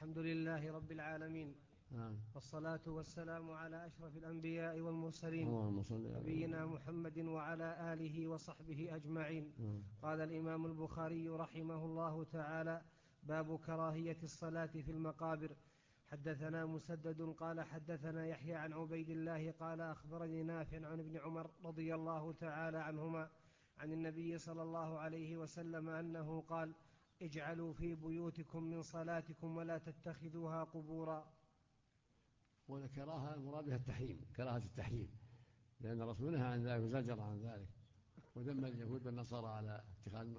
الحمد لله رب العالمين. والصلاة والسلام على أشرف الأنبياء والمرسلين نبينا محمد وعلى آله وصحبه أجمعين. قال الإمام البخاري رحمه الله تعالى: باب كراهية الصلاة في المقابر. حدثنا مسدد قال حدثنا يحيى عن عبيد الله قال أخبرني نافع عن ابن عمر رضي الله تعالى عنهما عن النبي صلى الله عليه وسلم أنه قال: اجعلوا في بيوتكم من صلاتكم ولا تتخذوها قبورا. والكراهة المراد بها التحريم، كراهة التحريم، لأن الرسول نهى عن ذلك وزجر عن ذلك، وذم اليهود والنصارى على اتخاذ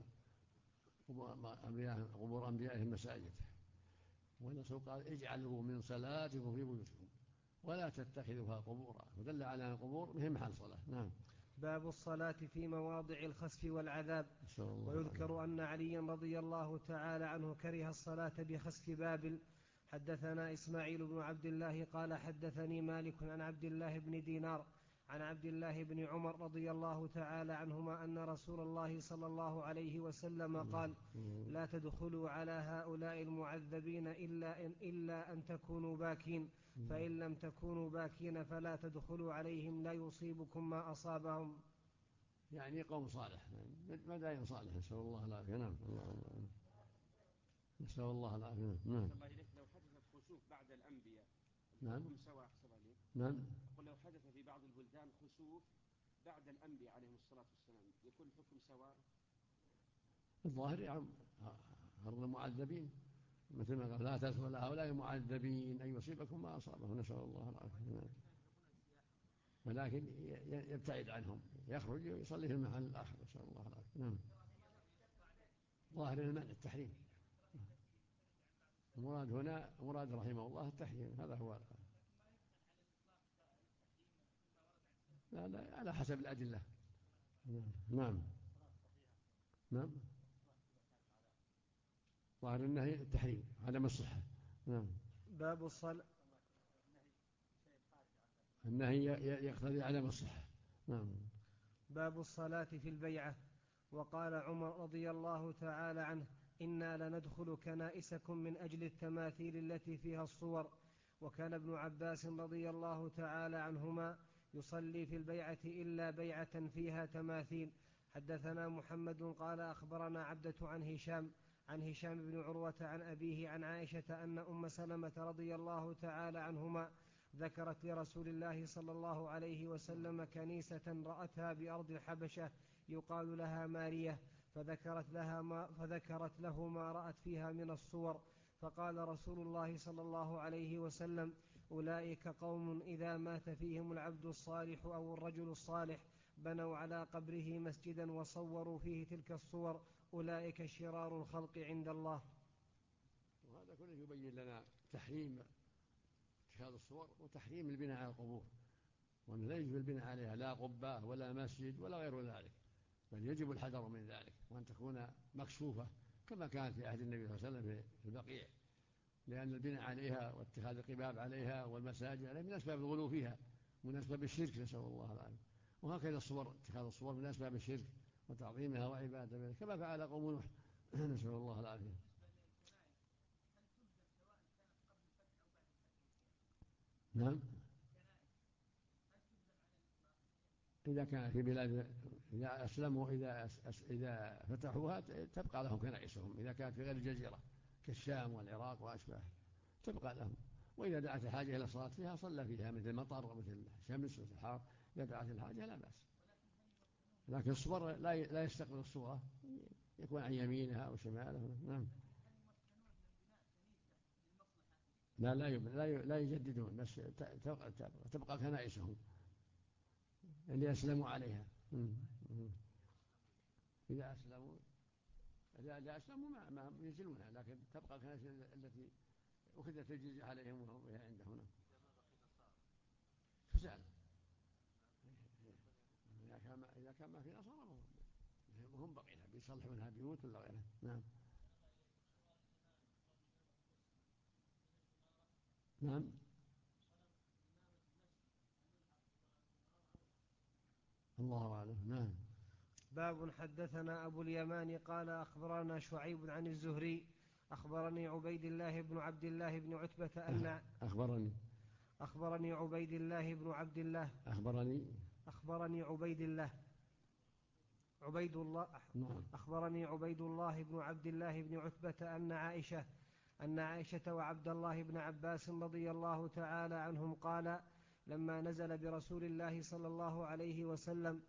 قبور أنبيائهم مساجد. والرسول قال: اجعلوا من صلاتكم في بيوتكم ولا تتخذوها قبورا، ودل على أن القبور مهم محل صلاة. نعم. باب الصلاة في مواضع الخسف والعذاب. ويذكر أن عليا رضي الله تعالى عنه كره الصلاة بخسف بابل. حدثنا إسماعيل بن عبد الله قال حدثني مالك عن عبد الله بن دينار عن عبد الله بن عمر رضي الله تعالى عنهما أن رسول الله صلى الله عليه وسلم قال: لا تدخلوا على هؤلاء المعذبين إلا أن تكونوا باكين، فإن لم تكونوا باكين فلا تدخلوا عليهم لا يصيبكم ما أصابهم. يعني قوم صالح، مدائن صالح، نسأل الله العافية. نعم. نسأل الله العافية. نعم. لو حدث خسوف بعد الأنبياء الحكم سواء أحسن عليك. نعم. أقول لو حدث في بعض البلدان خسوف بعد الأنبياء عليهم الصلاة والسلام يكون الحكم سواء؟ الظاهر يعني أرض المعذبين، مثل ما قال: لا تدخل هؤلاء المعذبين أن يصيبكم ما أصابهم، نسأل الله العافية. ولكن يبتعد عنهم، يخرج ويصلي في المحل الآخر، نسأل الله العافية. نعم. ظاهر المنع التحريم، المراد هنا مراد رحمه الله التحريم، هذا هو. لا على حسب الأدلة. نعم. نعم. ظاهر النهي التحريم، عدم الصحة. نعم. باب الصلاة. النهي يقتضي عدم الصحة. نعم. باب الصلاة في البيعة. وقال عمر رضي الله تعالى عنه: إنا لندخل كنائسكم من أجل التماثيل التي فيها الصور. وكان ابن عباس رضي الله تعالى عنهما يصلي في البيعة إلا بيعة فيها تماثيل. حدثنا محمد قال أخبرنا عبدة عن هشام بن عروة عن أبيه عن عائشة أن أم سلمة رضي الله تعالى عنهما ذكرت لرسول الله صلى الله عليه وسلم كنيسة رأتها بأرض الحبشة يقال لها مارية، فذكرت له ما رأت فيها من الصور. فقال رسول الله صلى الله عليه وسلم: أولئك قوم إذا مات فيهم العبد الصالح أو الرجل الصالح بنوا على قبره مسجدا وصوروا فيه تلك الصور، أولئك شرار الخلق عند الله. وهذا كله يبين لنا تحريم اتخاذ الصور وتحريم البناء على القبور، وأن لا يجب البناء عليها لا قبة ولا مسجد ولا غير ذلك، بل يجب الحذر من ذلك، وأن تكون مكشوفة كما كانت في عهد النبي صلى الله عليه وسلم في البقيع، لأن البناء عليها واتخاذ القباب عليها والمساجد عليها من أسباب الغلو فيها، من أسباب الشرك، نسأل الله العافية. وهكذا الصور، اتخاذ الصور من أسباب الشرك وتعظيمها وعبادتها كما فعل قوم نوح، نسأل الله العافية. نعم. إذا كان في بلاد إذا أسلموا إذا فتحوها تبقى لهم كنائسهم، إذا كانت في غير الجزيرة كالشام والعراق وأشباه تبقى لهم، وإذا دعت الحاجة إلى الصلاة فيها صلى فيها، مثل المطر ومثل الشمس ومثل الحار، إذا دعت الحاجة لا بأس. لكن الصور لا يستقبل الصورة، يكون عن يمينها أو شمالها. نعم. لا يجددون، بس تبقى كنائسهم اللي أسلموا عليها. إذا أسلموا ما ينزلونها، لكن تبقى الكنائس التي أخذت الجزية عليهم وهي عندهم فساد. إذا كان ما في نصارى هم بقينا بيصلحونها بيوت ولا غيرها. نعم. نعم. الله أعلم. نعم. باب حدثنا أبو اليمان قال أخبرنا شعيب عن الزهري أخبرني عبيد الله بن عبد الله بن عتبة أخبرني عبيد الله بن عبد الله أخبرني عبيد الله بن عبد الله بن عتبة أن عائشة وعبد الله بن عباس رضي الله تعالى عنهم قال لما نزل برسول الله صلى الله عليه وسلم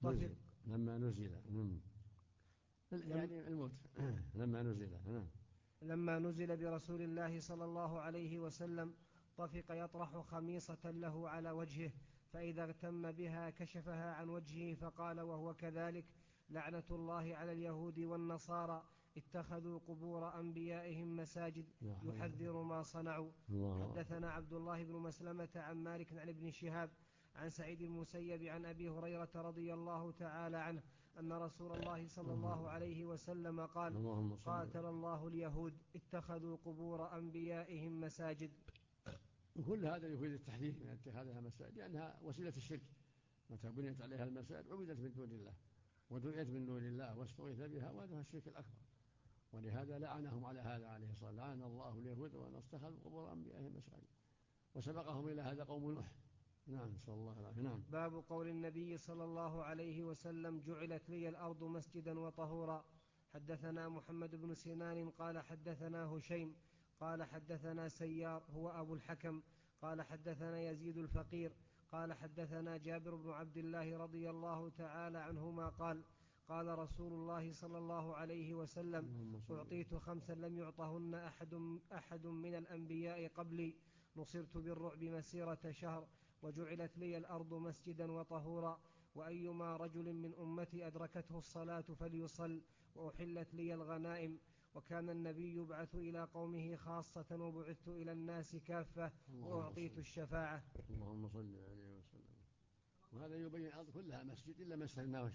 لما نزل برسول الله صلى الله عليه وسلم طفق يطرح خميصة له على وجهه، فإذا اغتم بها كشفها عن وجهه فقال وهو كذلك: لعنة الله على اليهود والنصارى اتخذوا قبور أنبيائهم مساجد يحذر ما صنعوا. حدثنا عبد الله بن مسلمة عن مالك عن ابن شهاب عن سعيد المسيب عن أبي هريرة رضي الله تعالى عنه أن رسول الله صلى الله عليه وسلم قال: قاتل الله اليهود اتخذوا قبور أنبيائهم مساجد. وكل هذا يفيد التحذير من اتخاذها مساجد، لأنها وسيلة الشرك. متى بنيت عليها المساجد عبدت من دون الله ودعيت من دون الله واستغيث بها، وهذا الشرك الأكبر. ولهذا لعنهم على هذا عليه الصلاة والسلام: لعن الله اليهود اتخذوا قبور أنبيائهم مساجد. وسبقهم إلى هذا قوم نوح. نعم، صلى الله عليه وسلم. باب قول النبي صلى الله عليه وسلم: جعلت لي الأرض مسجدا وطهورا. حدثنا محمد بن سنان قال حدثنا هشيم قال حدثنا سيار هو أبو الحكم قال حدثنا يزيد الفقير قال حدثنا جابر بن عبد الله رضي الله تعالى عنهما قال: قال رسول الله صلى الله عليه وسلم: أعطيت 5 لم يعطهن أحد من الأنبياء قبلي: نصرت بالرعب مسيرة شهر، وجعلت لي الأرض مسجدا وطهورا، وأيما رجل من أمتي أدركته الصلاة فليصل، وأحلت لي الغنائم. وكان النبي يبعث إلى قومه خاصة وبعثت إلى الناس كافة وأعطيت الشفاعة. اللهم صل عليه وسلم. وهذا يبين الأرض كلها مسجد إلا ما استثناه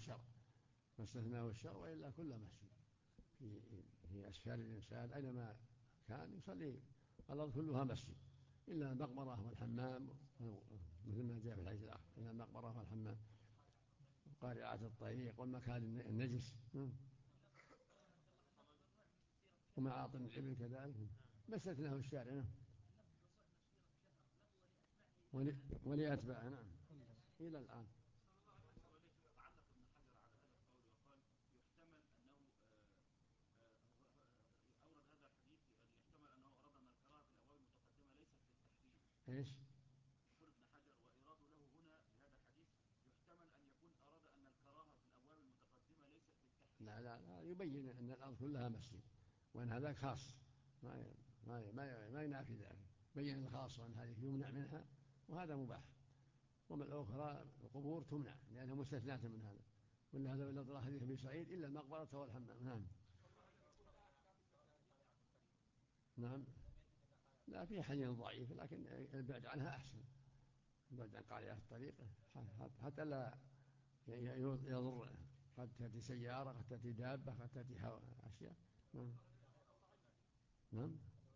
الشرع، وإلا كلها مسجد في أسفار الإنسان أينما كان يصلي. الأرض كلها مسجد إلا المقبرة والحمام، مثل ما جاء في الحديث الآخر: إلا المقبرة والحمام وقارعات الطريق والمكان النجس ومعاطن الإبل كذلك ما استثناه الشارع. ولأتباعه. نعم، إلى الآن. علق ابن حجر على هذا القول وقال: يحتمل أنه أورد هذا الحديث، يحتمل أنه أراد أن الكراهة في الأبواب المتقدمة ليست للتحريم. إيش؟ يقول ابن حجر: وإراده له هنا بهذا الحديث يحتمل أن يكون أراد أن الكراهة في الأبواب المتقدمة ليست للتحريم. لا، يبين أن الأرض كلها مسجد، وأن هذا خاص، ما ينافي ذلك. بين الخاص وأن هذه يمنع منها وهذا مباح، ومن الأخرى القبور تمنع لأنها مستثناة من هذا. ولا هذا بالنظر حديث ابن سعيد: إلا المقبرة والحمام. نعم. لا، في حديث ضعيف، لكن البعد عنها أحسن، البعد عن قارعة الطريق حتى لا يضر. قد تأتي سيارة، قد تأتي دابة، قد تأتي أشياء. نعم.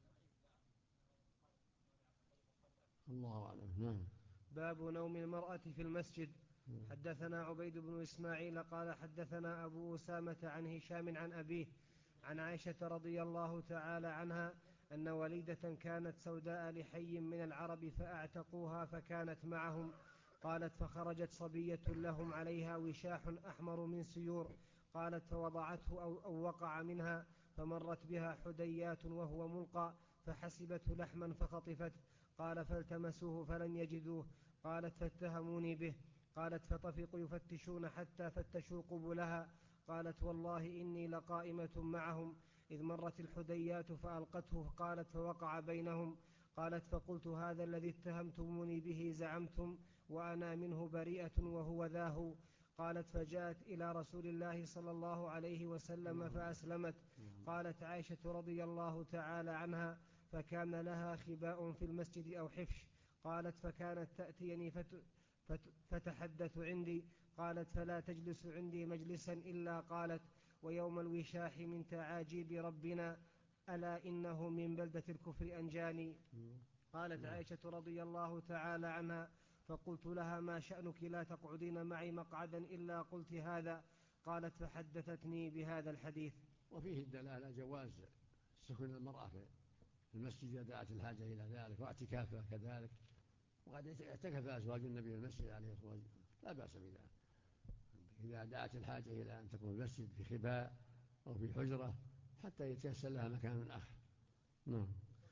الله أعلم. نعم. باب نوم المرأة في المسجد. حدثنا عبيد بن إسماعيل قال حدثنا أبو أسامة عن هشام عن أبيه عن عائشة رضي الله تعالى عنها أن وليدة كانت سوداء لحي من العرب فأعتقوها فكانت معهم. قالت: فخرجت صبية لهم عليها وشاح أحمر من سيور. قالت: فوضعته أو وقع منها، فمرت بها حديات وهو ملقى، فحسبته لحما فخطفته. قال: فالتمسوه فلم يجدوه. قالت: فاتهموني به. قالت: فطفقوا يفتشون حتى فتشوا قبلها. قالت: والله إني لقائمة معهم إذ مرت الحديات فألقته. قالت: فوقع بينهم. قالت: فقلت: هذا الذي اتهمتموني به زعمتم وأنا منه بريئة وهو ذاه. قالت: فجاءت إلى رسول الله صلى الله عليه وسلم فأسلمت. قالت عائشة رضي الله تعالى عنها: فكان لها خباء في المسجد أو حفش. قالت: فكانت تأتيني فتحدث عندي. قالت: فلا تجلس عندي مجلسا إلا قالت: ويوم الوشاح من تعاجيب ربنا، ألا إنه من بلدة الكفر أنجاني. قالت عائشة رضي الله تعالى عنها: فقلت لها: ما شأنك لا تقعدين معي مقعدا إلا قلت هذا؟ قالت: فحدثتني بهذا الحديث. وفيه الدلالة جواز سكن المرأة في المسجد إذا دعت الحاجة إلى ذلك، واعتكافها كذلك. وقد اعتكف أزواج النبي في المسجد عليه الصلاة والسلام، لا بأس بذلك إذا دعت الحاجة إلى أن تكون المسجد في خباء أو في حجرة حتى يتيسر لها مكان آخر. نعم،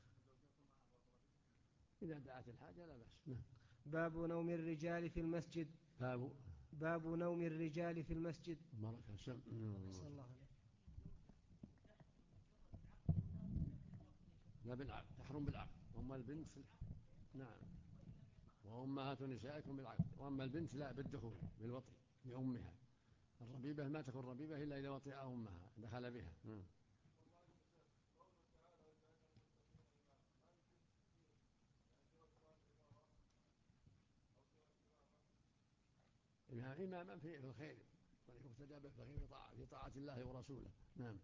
إذا دعت الحاجة لا بأس. نعم. باب نوم الرجال في المسجد. باب نوم الرجال في المسجد. بركة سم. صلى الله عليه. لا بالعقد، تحرم بالعقد. وأما البنت نعم، وأمهات نسائكم بالعقد. وأما البنت لا، بالدخول بالوطي لأمها. الربيبة ما تكون ربيبة إلا إذا وطئ أمها دخل بها. إماما في الخير ويقتدى به في طاعة الله ورسوله. نعم.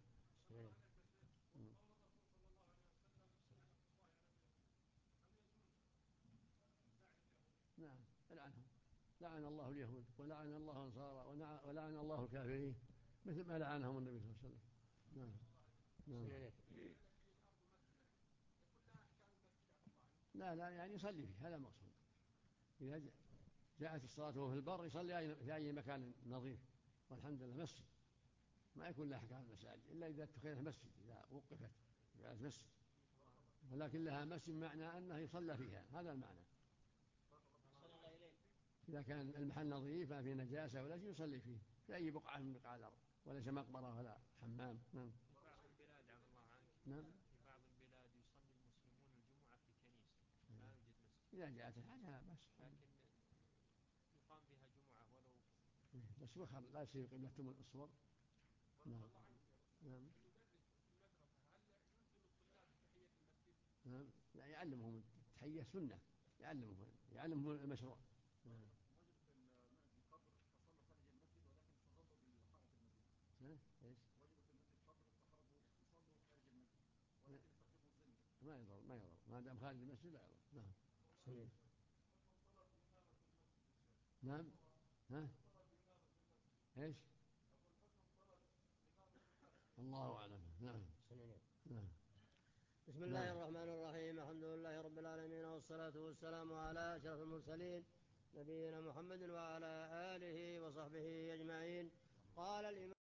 نعم، لعنهم. لعن الله اليهود ولعن الله النصارى ولعن الله الكافرين مثل ما لعنهم النبي صلى الله عليه وسلم. نعم. نعم. لا يعني يصلي فيه، هذا المقصود. إذا جاءت الصلاة وهو في البر يصلي في أي مكان نظيف، والحمد لله مسجد ما يكون لها أحكام المساجد إلا إذا اتخذت مسجد، إذا وقفت جاءت مسجد، ولكن لها مسجد معنى أنه يصلى فيها، هذا المعنى. إذا كان المحل نظيف ما في نجاسة ولا شيء يصلي فيه في أي بقعة من بقاع الأرض، وليس مقبرة ولا حمام. نعم. في بعض البلاد عبد الله عنك. نعم. في بعض البلاد يصلي المسلمون الجمعة في كنيسة لا يوجد مسجد. إذا جاءت الحاجة بس. لكن يقام بها جمعة ولو بس وخر لا يصير قبلتهم الصور. نعم. نعم. نعم. لا، يعلمهم التحية سنة، يعلمهم المشروع. وجدوا في القبر فصلوا خارج المسجد ولكن استظلوا بالحائط المسجد. ايش؟ وجدوا في المسجد قبر فخرجوا يصلوا خارج المسجد ولكن استخدموا الظل. ما يضر ما دام خارج المسجد لا يضر. نعم. صحيح. نعم. ايش؟ الله أعلم. نعم. نعم. بسم الله الرحمن الرحيم. الحمد لله رب العالمين، والصلاة والسلام على أشرف المرسلين نبينا محمد وعلى آله وصحبه أجمعين. قال الإمام